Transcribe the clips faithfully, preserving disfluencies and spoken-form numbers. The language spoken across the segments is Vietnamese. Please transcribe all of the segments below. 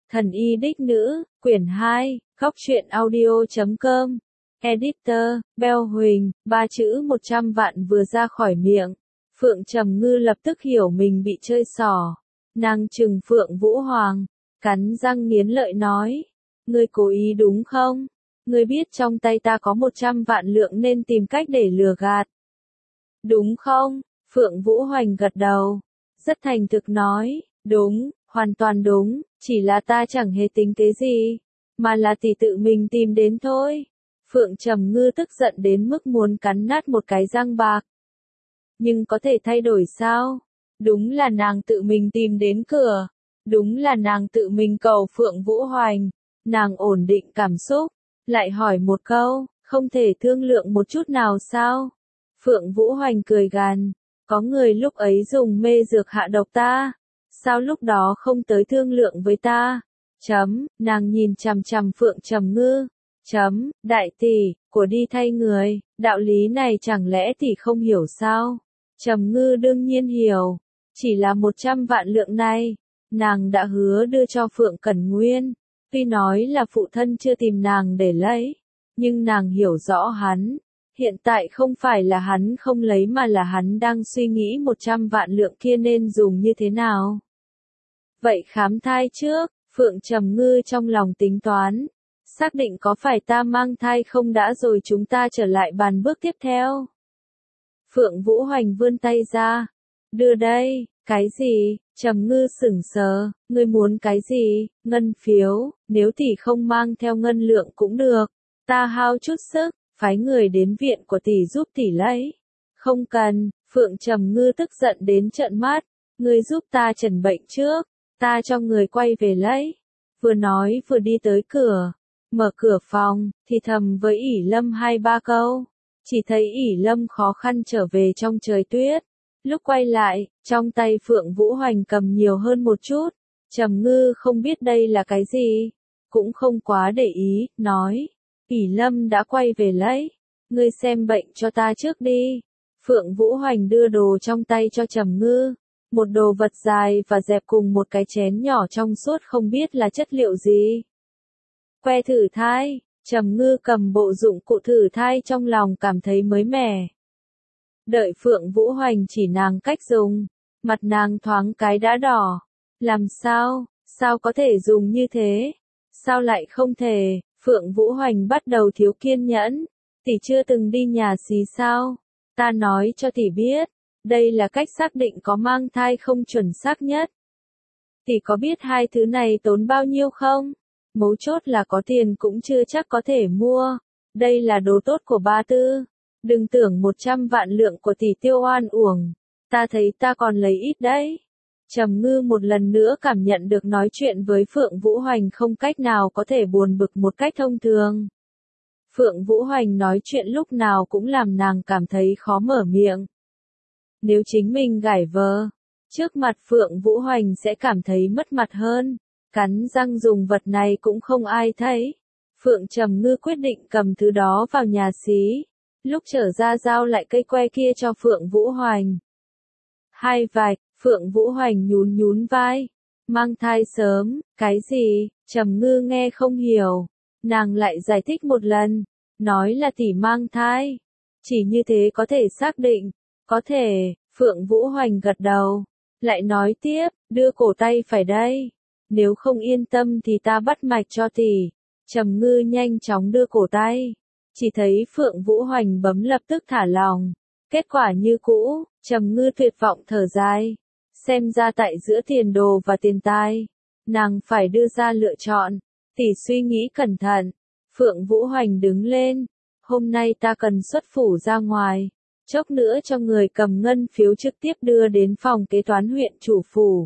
Thần y đích nữ, quyển hai, góc truyện audio chấm com. Editor, Bell Huỳnh, ba chữ một trăm vạn vừa ra khỏi miệng. Phượng Trầm Ngư lập tức hiểu mình bị chơi xỏ. Nàng trừng Phượng Vũ Hoàng, cắn răng nghiến lợi nói. Ngươi cố ý đúng không? Ngươi biết trong tay ta có một trăm vạn lượng nên tìm cách để lừa gạt. Đúng không? Phượng Vũ Hoành gật đầu. Rất thành thực nói, đúng, hoàn toàn đúng, chỉ là ta chẳng hề tính kế gì, mà là tỷ tự mình tìm đến thôi. Phượng Trầm Ngư tức giận đến mức muốn cắn nát một cái răng bạc. Nhưng có thể thay đổi sao? Đúng là nàng tự mình tìm đến cửa. Đúng là nàng tự mình cầu Phượng Vũ Hoành. Nàng ổn định cảm xúc, lại hỏi một câu, không thể thương lượng một chút nào sao? Phượng Vũ Hoành cười gằn, có người lúc ấy dùng mê dược hạ độc ta, sao lúc đó không tới thương lượng với ta? Chấm, nàng nhìn chằm chằm Phượng Trầm Ngư. Chấm, đại tỷ, của đi thay người, đạo lý này chẳng lẽ tỷ không hiểu sao? Trầm Ngư đương nhiên hiểu, chỉ là một trăm vạn lượng này, nàng đã hứa đưa cho Phượng Cẩn Nguyên, tuy nói là phụ thân chưa tìm nàng để lấy, nhưng nàng hiểu rõ hắn, hiện tại không phải là hắn không lấy mà là hắn đang suy nghĩ một trăm vạn lượng kia nên dùng như thế nào. Vậy khám thai trước, Phượng Trầm Ngư trong lòng tính toán, xác định có phải ta mang thai không đã rồi chúng ta trở lại bàn bước tiếp theo. Phượng Vũ Hoành vươn tay ra, đưa đây, cái gì? Trầm Ngư sững sờ, ngươi muốn cái gì? Ngân phiếu, nếu tỷ không mang theo ngân lượng cũng được, ta hao chút sức, phái người đến viện của tỷ giúp tỷ lấy. Không cần, Phượng Trầm Ngư tức giận đến trợn mắt, ngươi giúp ta trần bệnh trước, ta cho người quay về lấy. Vừa nói vừa đi tới cửa, mở cửa phòng, thì thầm với ỷ Lâm hai ba câu, chỉ thấy ỷ Lâm khó khăn trở về trong trời tuyết. Lúc quay lại, trong tay Phượng Vũ Hoành cầm nhiều hơn một chút, Trầm Ngư không biết đây là cái gì, cũng không quá để ý, nói, ỷ Lâm đã quay về lấy, ngươi xem bệnh cho ta trước đi. Phượng Vũ Hoành đưa đồ trong tay cho Trầm Ngư, một đồ vật dài và dẹp cùng một cái chén nhỏ trong suốt không biết là chất liệu gì. Que thử thai, Trầm Ngư cầm bộ dụng cụ thử thai trong lòng cảm thấy mới mẻ. Đợi Phượng Vũ Hoành chỉ nàng cách dùng, mặt nàng thoáng cái đã đỏ. Làm sao, sao có thể dùng như thế? Sao lại không thể? Phượng Vũ Hoành bắt đầu thiếu kiên nhẫn. Tỷ chưa từng đi nhà xí sao? Ta nói cho tỷ biết, đây là cách xác định có mang thai không chuẩn xác nhất. Tỷ có biết hai thứ này tốn bao nhiêu không? Mấu chốt là có tiền cũng chưa chắc có thể mua. Đây là đồ tốt của ba tư. Đừng tưởng một trăm vạn lượng của tỷ tiêu oan uổng. Ta thấy ta còn lấy ít đấy. Trầm Ngư một lần nữa cảm nhận được nói chuyện với Phượng Vũ Hoành không cách nào có thể buồn bực một cách thông thường. Phượng Vũ Hoành nói chuyện lúc nào cũng làm nàng cảm thấy khó mở miệng. Nếu chính mình gải vờ, trước mặt Phượng Vũ Hoành sẽ cảm thấy mất mặt hơn. Cắn răng dùng vật này cũng không ai thấy. Phượng Trầm Ngư quyết định cầm thứ đó vào nhà xí. Lúc trở ra giao lại cây que kia cho Phượng Vũ Hoành. Hai vạch, Phượng Vũ Hoành nhún nhún vai. Mang thai sớm, cái gì? Trầm Ngư nghe không hiểu. Nàng lại giải thích một lần. Nói là tỷ mang thai. Chỉ như thế có thể xác định. Có thể, Phượng Vũ Hoành gật đầu. Lại nói tiếp, đưa cổ tay phải đây. Nếu không yên tâm thì ta bắt mạch cho tỷ. Trầm Ngư nhanh chóng đưa cổ tay. Chỉ thấy Phượng Vũ Hoành bấm lập tức thả lòng. Kết quả như cũ, Trầm Ngư tuyệt vọng thở dài. Xem ra tại giữa tiền đồ và tiền tài, nàng phải đưa ra lựa chọn. Tỷ suy nghĩ cẩn thận. Phượng Vũ Hoành đứng lên. Hôm nay ta cần xuất phủ ra ngoài. Chốc nữa cho người cầm ngân phiếu trực tiếp đưa đến phòng kế toán huyện chủ phủ.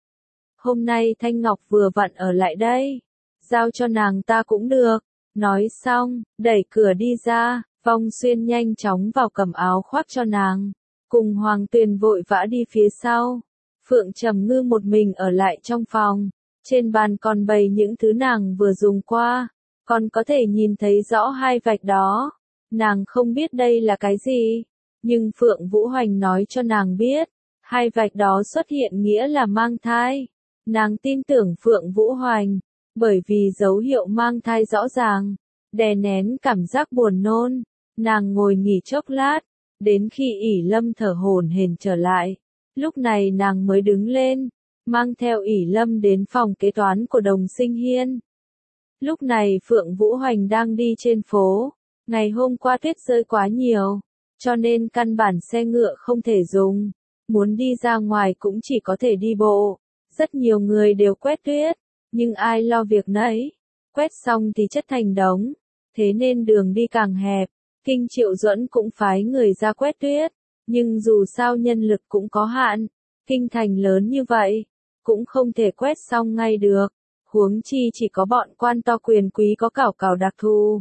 Hôm nay Thanh Ngọc vừa vặn ở lại đây. Giao cho nàng ta cũng được. Nói xong, đẩy cửa đi ra, Vong Xuyên nhanh chóng vào cầm áo khoác cho nàng. Cùng Hoàng Tuyền vội vã đi phía sau. Phượng Trầm Ngư một mình ở lại trong phòng. Trên bàn còn bày những thứ nàng vừa dùng qua. Còn có thể nhìn thấy rõ hai vạch đó. Nàng không biết đây là cái gì. Nhưng Phượng Vũ Hoành nói cho nàng biết. Hai vạch đó xuất hiện nghĩa là mang thai. Nàng tin tưởng Phượng Vũ Hoành. Bởi vì dấu hiệu mang thai rõ ràng, đè nén cảm giác buồn nôn, nàng ngồi nghỉ chốc lát, đến khi ỷ Lâm thở hổn hển trở lại, lúc này nàng mới đứng lên, mang theo ỷ Lâm đến phòng kế toán của Đồng Sinh Hiên. Lúc này Phượng Vũ Hoành đang đi trên phố, ngày hôm qua tuyết rơi quá nhiều, cho nên căn bản xe ngựa không thể dùng, muốn đi ra ngoài cũng chỉ có thể đi bộ. Rất nhiều người đều quét tuyết, nhưng ai lo việc nấy, quét xong thì chất thành đống, thế nên đường đi càng hẹp. Kinh Triệu Duẫn cũng phái người ra quét tuyết, nhưng dù sao nhân lực cũng có hạn, kinh thành lớn như vậy, cũng không thể quét xong ngay được, huống chi chỉ có bọn quan to quyền quý có cảo cảo đặc thù.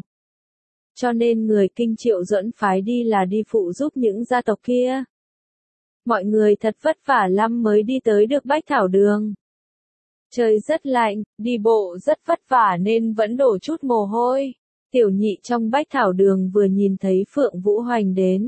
Cho nên người Kinh Triệu Duẫn phái đi là đi phụ giúp những gia tộc kia. Mọi người thật vất vả lắm mới đi tới được Bách Thảo Đường. Trời rất lạnh, đi bộ rất vất vả nên vẫn đổ chút mồ hôi. Tiểu nhị trong Bách Thảo Đường vừa nhìn thấy Phượng Vũ Hoành đến,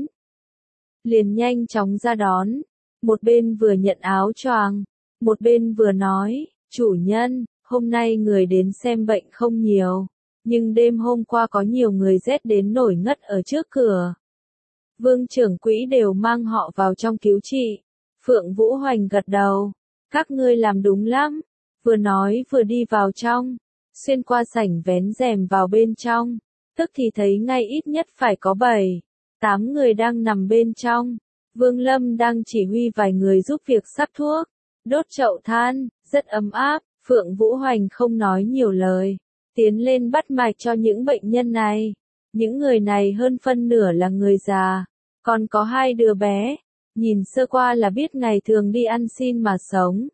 liền nhanh chóng ra đón, một bên vừa nhận áo choàng, một bên vừa nói, chủ nhân, hôm nay người đến xem bệnh không nhiều, nhưng đêm hôm qua có nhiều người rét đến nổi ngất ở trước cửa. Vương trưởng quỹ đều mang họ vào trong cứu trị. Phượng Vũ Hoành gật đầu, các ngươi làm đúng lắm, vừa nói vừa đi vào trong. Xuyên qua sảnh vén rèm vào bên trong, tức thì thấy ngay ít nhất phải có bảy, tám người đang nằm bên trong. Vương Lâm đang chỉ huy vài người giúp việc sắp thuốc, đốt chậu than, rất ấm áp. Phượng Vũ Hoành không nói nhiều lời, tiến lên bắt mạch cho những bệnh nhân này. Những người này hơn phân nửa là người già, còn có hai đứa bé, nhìn sơ qua là biết ngày thường đi ăn xin mà sống.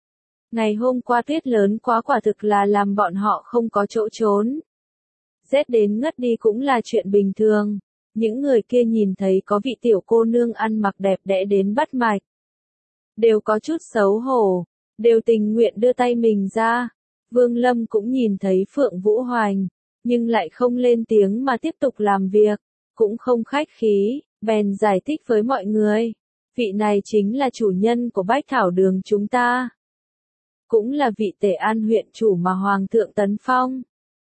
Ngày hôm qua tuyết lớn quá quả thực là làm bọn họ không có chỗ trốn. Rét đến ngất đi cũng là chuyện bình thường. Những người kia nhìn thấy có vị tiểu cô nương ăn mặc đẹp đẽ đến bắt mạch, đều có chút xấu hổ, đều tình nguyện đưa tay mình ra. Vương Lâm cũng nhìn thấy Phượng Vũ Hoành, nhưng lại không lên tiếng mà tiếp tục làm việc, cũng không khách khí, bèn giải thích với mọi người. Vị này chính là chủ nhân của Bách Thảo Đường chúng ta, cũng là vị Tề An huyện chủ mà Hoàng thượng tấn phong.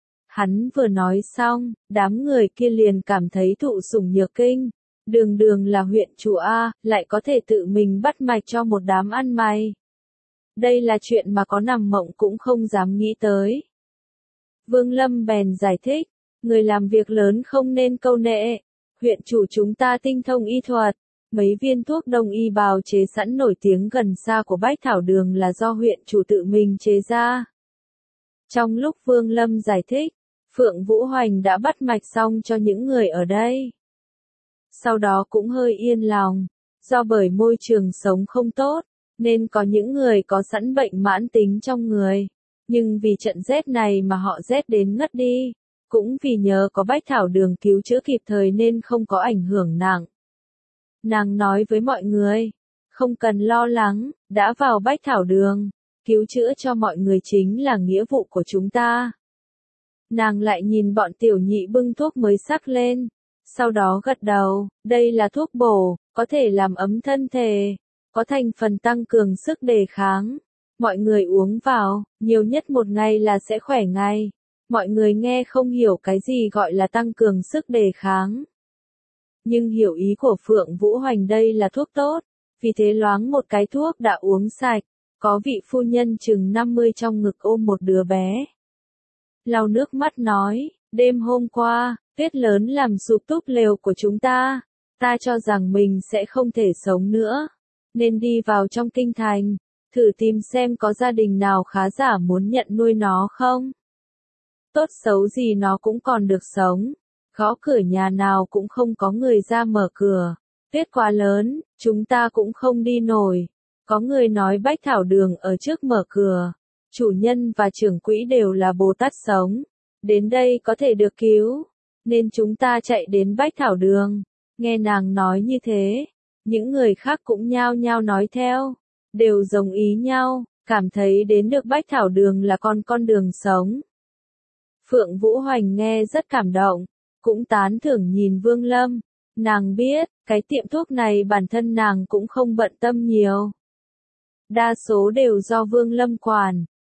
Hắn vừa nói xong, đám người kia liền cảm thấy thụ sủng nhược kinh. Đường đường là huyện chủ A, lại có thể tự mình bắt mạch cho một đám ăn mày. Đây là chuyện mà có nằm mộng cũng không dám nghĩ tới. Vương Lâm bèn giải thích, người làm việc lớn không nên câu nệ. Huyện chủ chúng ta tinh thông y thuật. Mấy viên thuốc đông y bào chế sẵn nổi tiếng gần xa của Bách Thảo Đường là do huyện chủ tự mình chế ra. Trong lúc Vương Lâm giải thích, Phượng Vũ Hoành đã bắt mạch xong cho những người ở đây. Sau đó cũng hơi yên lòng, do bởi môi trường sống không tốt, nên có những người có sẵn bệnh mãn tính trong người. Nhưng vì trận rét này mà họ rét đến ngất đi, cũng vì nhờ có Bách Thảo Đường cứu chữa kịp thời nên không có ảnh hưởng nặng. Nàng nói với mọi người, không cần lo lắng, đã vào Bách Thảo Đường, cứu chữa cho mọi người chính là nghĩa vụ của chúng ta. Nàng lại nhìn bọn tiểu nhị bưng thuốc mới sắc lên, sau đó gật đầu, đây là thuốc bổ, có thể làm ấm thân thể, có thành phần tăng cường sức đề kháng. Mọi người uống vào, nhiều nhất một ngày là sẽ khỏe ngay. Mọi người nghe không hiểu cái gì gọi là tăng cường sức đề kháng. Nhưng hiểu ý của Phượng Vũ Hoành đây là thuốc tốt, vì thế loáng một cái thuốc đã uống sạch, có vị phu nhân chừng năm mươi trong ngực ôm một đứa bé. Lau nước mắt nói, đêm hôm qua, tuyết lớn làm sụp túp lều của chúng ta, ta cho rằng mình sẽ không thể sống nữa, nên đi vào trong kinh thành, thử tìm xem có gia đình nào khá giả muốn nhận nuôi nó không. Tốt xấu gì nó cũng còn được sống. Gõ cửa nhà nào cũng không có người ra mở cửa. Tuyết quá lớn, chúng ta cũng không đi nổi. Có người nói Bách Thảo Đường ở trước mở cửa. Chủ nhân và trưởng quỹ đều là Bồ Tát sống. Đến đây có thể được cứu. Nên chúng ta chạy đến Bách Thảo Đường. Nghe nàng nói như thế, những người khác cũng nhao nhao nói theo. Đều đồng ý nhau, cảm thấy đến được Bách Thảo Đường là con con đường sống. Phượng Vũ Hoành nghe rất cảm động, cũng tán thưởng nhìn Vương Lâm. Nàng biết, cái tiệm thuốc này bản thân nàng cũng không bận tâm nhiều. Đa số đều do Vương Lâm quản,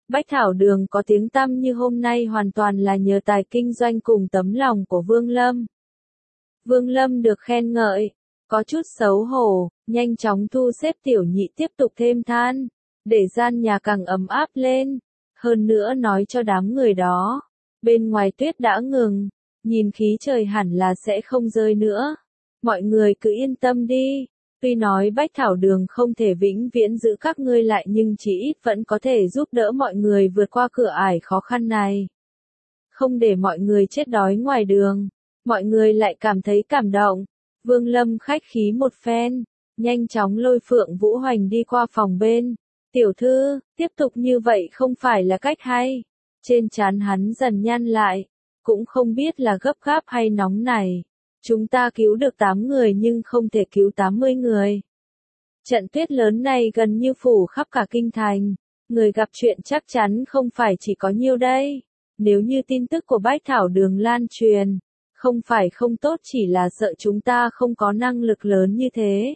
Bách Thảo Đường có tiếng tăm như hôm nay hoàn toàn là nhờ tài kinh doanh cùng tấm lòng của Vương Lâm. Vương Lâm được khen ngợi, có chút xấu hổ, nhanh chóng thu xếp tiểu nhị tiếp tục thêm than, để gian nhà càng ấm áp lên. Hơn nữa nói cho đám người đó, bên ngoài tuyết đã ngừng, nhìn khí trời hẳn là sẽ không rơi nữa. Mọi người cứ yên tâm đi, tuy nói Bách Thảo Đường không thể vĩnh viễn giữ các ngươi lại nhưng chỉ ít vẫn có thể giúp đỡ mọi người vượt qua cửa ải khó khăn này. Không để mọi người chết đói ngoài đường, mọi người lại cảm thấy cảm động. Vương Lâm khách khí một phen, nhanh chóng lôi Phượng Vũ Hoành đi qua phòng bên. Tiểu thư, tiếp tục như vậy không phải là cách hay. Trên trán hắn dần nhăn lại, cũng không biết là gấp gáp hay nóng này. Chúng ta cứu được tám người nhưng không thể cứu tám mươi người. Trận tuyết lớn này gần như phủ khắp cả kinh thành. Người gặp chuyện chắc chắn không phải chỉ có nhiêu đây. Nếu như tin tức của Bách Thảo Đường lan truyền, không phải không tốt chỉ là sợ chúng ta không có năng lực lớn như thế.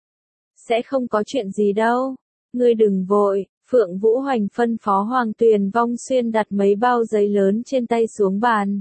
Sẽ không có chuyện gì đâu. Ngươi đừng vội, Phượng Vũ Hoành phân phó Hoàng Tuyền Vong Xuyên đặt mấy bao giấy lớn trên tay xuống bàn.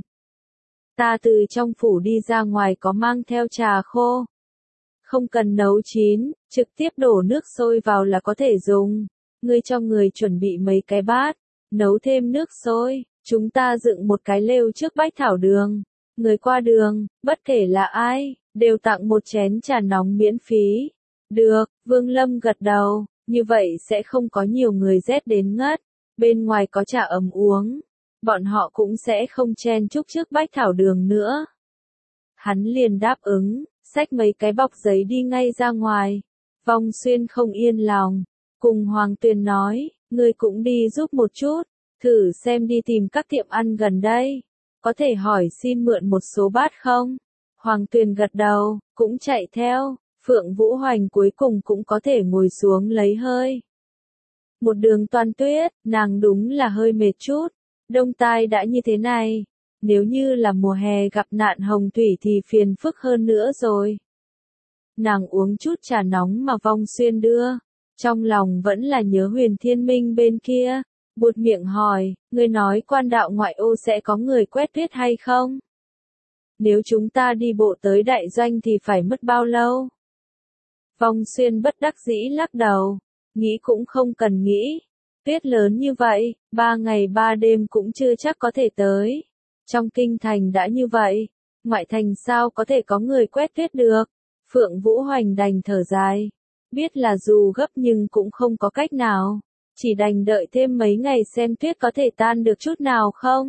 Ta từ trong phủ đi ra ngoài có mang theo trà khô. Không cần nấu chín, trực tiếp đổ nước sôi vào là có thể dùng. Ngươi cho người chuẩn bị mấy cái bát, nấu thêm nước sôi, chúng ta dựng một cái lều trước Bách Thảo Đường. Người qua đường, bất kể là ai, đều tặng một chén trà nóng miễn phí. Được, Vương Lâm gật đầu, như vậy sẽ không có nhiều người rét đến ngất. Bên ngoài có trà ấm uống, bọn họ cũng sẽ không chen chúc trước Bách Thảo Đường nữa. Hắn liền đáp ứng, xách mấy cái bọc giấy đi ngay ra ngoài. Vong Xuyên không yên lòng, cùng Hoàng Tuyền nói, ngươi cũng đi giúp một chút, thử xem đi tìm các tiệm ăn gần đây. Có thể hỏi xin mượn một số bát không? Hoàng Tuyền gật đầu, cũng chạy theo. Phượng Vũ Hoành cuối cùng cũng có thể ngồi xuống lấy hơi. Một đường toàn tuyết, nàng đúng là hơi mệt chút. Đông tai đã như thế này, nếu như là mùa hè gặp nạn hồng thủy thì phiền phức hơn nữa rồi. Nàng uống chút trà nóng mà Vong Xuyên đưa, trong lòng vẫn là nhớ Huyền Thiên Minh bên kia, buột miệng hỏi, ngươi nói quan đạo ngoại ô sẽ có người quét tuyết hay không? Nếu chúng ta đi bộ tới đại doanh thì phải mất bao lâu? Vong Xuyên bất đắc dĩ lắc đầu, nghĩ cũng không cần nghĩ. Tuyết lớn như vậy, ba ngày ba đêm cũng chưa chắc có thể tới. Trong kinh thành đã như vậy, ngoại thành sao có thể có người quét tuyết được? Phượng Vũ Hoành đành thở dài. Biết là dù gấp nhưng cũng không có cách nào. Chỉ đành đợi thêm mấy ngày xem tuyết có thể tan được chút nào không?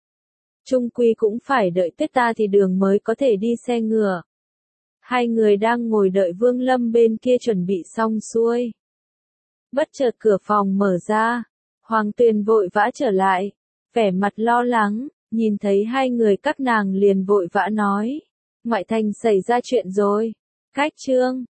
Trung quy cũng phải đợi tuyết ta thì đường mới có thể đi xe ngựa. Hai người đang ngồi đợi Vương Lâm bên kia chuẩn bị xong xuôi. Bất chợt cửa phòng mở ra, Hoàng Tuyền vội vã trở lại, vẻ mặt lo lắng, nhìn thấy hai người các nàng liền vội vã nói. Ngoại thành xảy ra chuyện rồi. Cách trương,